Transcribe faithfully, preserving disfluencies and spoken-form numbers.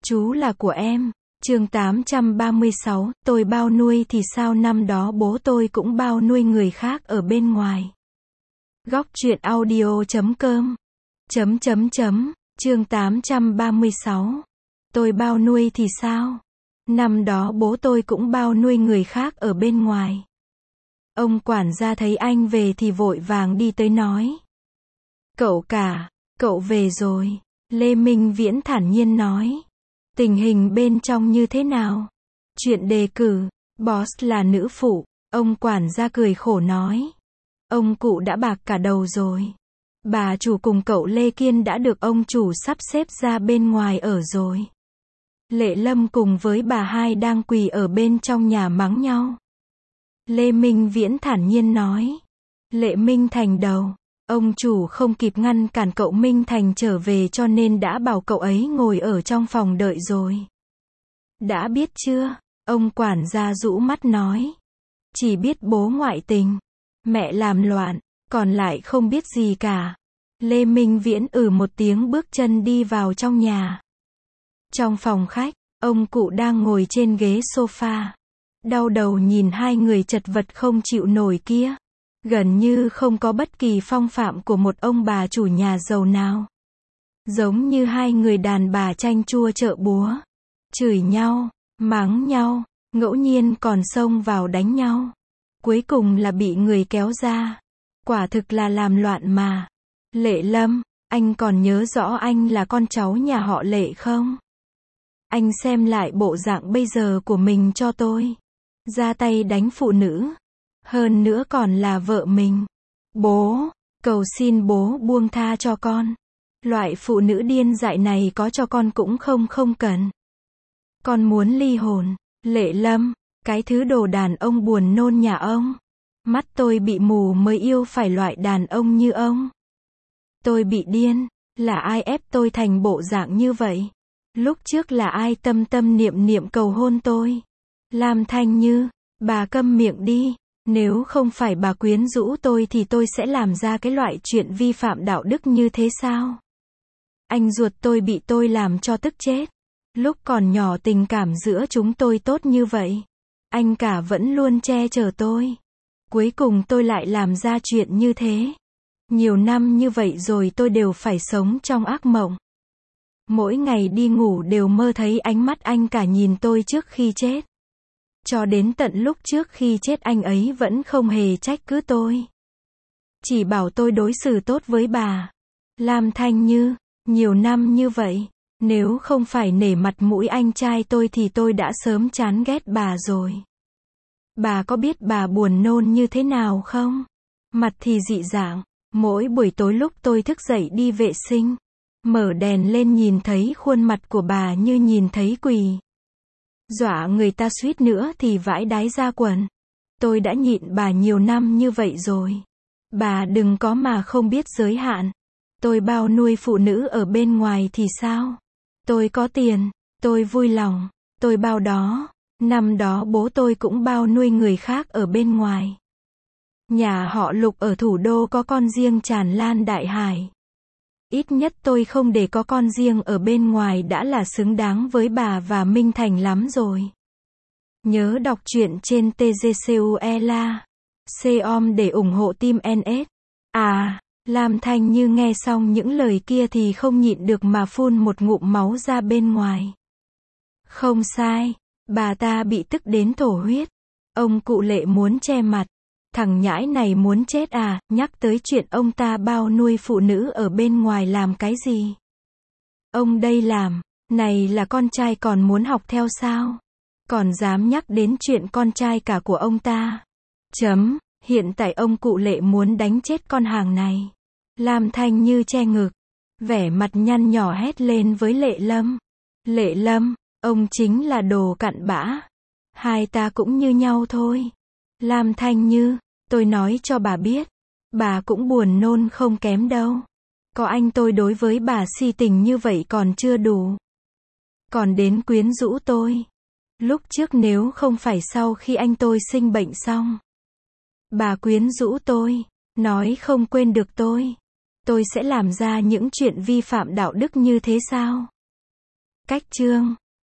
Chú là của em. Chương tám trăm ba mươi sáu, tôi bao nuôi thì sao, năm đó bố tôi cũng bao nuôi người khác ở bên ngoài. Góc truyện audio chấm com chấm chấm chấm chương tám trăm ba mươi sáu. Tôi bao nuôi thì sao? Năm đó bố tôi cũng bao nuôi người khác ở bên ngoài. Ông quản gia thấy anh về thì vội vàng đi tới nói. Cậu cả, cậu về rồi. Lê Minh Viễn thản nhiên nói. Tình hình bên trong như thế nào? Chuyện đề cử, boss là nữ phụ. Ông quản gia cười khổ nói. Ông cụ đã bạc cả đầu rồi. Bà chủ cùng cậu Lê Kiên đã được ông chủ sắp xếp ra bên ngoài ở rồi. Lệ Lâm cùng với bà hai đang quỳ ở bên trong nhà mắng nhau. Lê Minh Viễn thản nhiên nói. Lệ Minh Thành đầu. Ông chủ không kịp ngăn cản cậu Minh Thành trở về cho nên đã bảo cậu ấy ngồi ở trong phòng đợi rồi. Đã biết chưa? Ông quản gia rũ mắt nói. Chỉ biết bố ngoại tình. Mẹ làm loạn. Còn lại không biết gì cả. Lê Minh Viễn ừ một tiếng bước chân đi vào trong nhà. Trong phòng khách, ông cụ đang ngồi trên ghế sofa. Đau đầu nhìn hai người chật vật không chịu nổi kia. Gần như không có bất kỳ phong phạm của một ông bà chủ nhà giàu nào. Giống như hai người đàn bà chanh chua chợ búa. Chửi nhau, mắng nhau, ngẫu nhiên còn xông vào đánh nhau. Cuối cùng là bị người kéo ra. Quả thực là làm loạn mà. Lệ Lâm, anh còn nhớ rõ anh là con cháu nhà họ Lệ không? Anh xem lại bộ dạng bây giờ của mình cho tôi. Ra tay đánh phụ nữ. Hơn nữa còn là vợ mình. Bố, cầu xin bố buông tha cho con. Loại phụ nữ điên dại này có cho con cũng không không cần. Con muốn ly hôn. Lệ Lâm, cái thứ đồ đàn ông buồn nôn nhà ông. Mắt tôi bị mù mới yêu phải loại đàn ông như ông. Tôi bị điên, là ai ép tôi thành bộ dạng như vậy? Lúc trước là ai tâm tâm niệm niệm cầu hôn tôi? Lam Thanh Như, bà câm miệng đi. Nếu không phải bà quyến rũ tôi thì tôi sẽ làm ra cái loại chuyện vi phạm đạo đức như thế sao? Anh ruột tôi bị tôi làm cho tức chết. Lúc còn nhỏ tình cảm giữa chúng tôi tốt như vậy. Anh cả vẫn luôn che chở tôi. Cuối cùng tôi lại làm ra chuyện như thế. Nhiều năm như vậy rồi tôi đều phải sống trong ác mộng. Mỗi ngày đi ngủ đều mơ thấy ánh mắt anh cả nhìn tôi trước khi chết. Cho đến tận lúc trước khi chết anh ấy vẫn không hề trách cứ tôi. Chỉ bảo tôi đối xử tốt với bà. Lam Thanh Như, nhiều năm như vậy, nếu không phải nể mặt mũi anh trai tôi thì tôi đã sớm chán ghét bà rồi. Bà có biết bà buồn nôn như thế nào không? Mặt thì dị dạng, mỗi buổi tối lúc tôi thức dậy đi vệ sinh, mở đèn lên nhìn thấy khuôn mặt của bà như nhìn thấy quỷ. Dọa người ta suýt nữa thì vãi đái ra quần. Tôi đã nhịn bà nhiều năm như vậy rồi. Bà đừng có mà không biết giới hạn. Tôi bao nuôi phụ nữ ở bên ngoài thì sao? Tôi có tiền, tôi vui lòng, tôi bao đó. Năm đó bố tôi cũng bao nuôi người khác ở bên ngoài. Nhà họ Lục ở thủ đô có con riêng tràn lan đại hải. Ít nhất tôi không để có con riêng ở bên ngoài đã là xứng đáng với bà và Minh Thành lắm rồi. Nhớ đọc truyện trên tgcuela chấm com để ủng hộ team en ét. À, Lam Thanh Như nghe xong những lời kia thì không nhịn được mà phun một ngụm máu ra bên ngoài. Không sai, bà ta bị tức đến thổ huyết. Ông cụ Lệ muốn che mặt. Thằng nhãi này muốn chết à, nhắc tới chuyện ông ta bao nuôi phụ nữ ở bên ngoài làm cái gì? Ông đây làm, này là con trai còn muốn học theo sao? Còn dám nhắc đến chuyện con trai cả của ông ta. Chấm, hiện tại ông cụ Lệ muốn đánh chết con hàng này. Lam Thanh Như che ngực, vẻ mặt nhăn nhỏ hét lên với Lệ Lâm. Lệ Lâm, ông chính là đồ cặn bã. Hai ta cũng như nhau thôi. Lam Thanh Như, tôi nói cho bà biết, bà cũng buồn nôn không kém đâu. Có anh tôi đối với bà si tình như vậy còn chưa đủ. Còn đến quyến rũ tôi. Lúc trước nếu không phải sau khi anh tôi sinh bệnh xong, bà quyến rũ tôi, nói không quên được tôi, tôi sẽ làm ra những chuyện vi phạm đạo đức như thế sao? Cách chương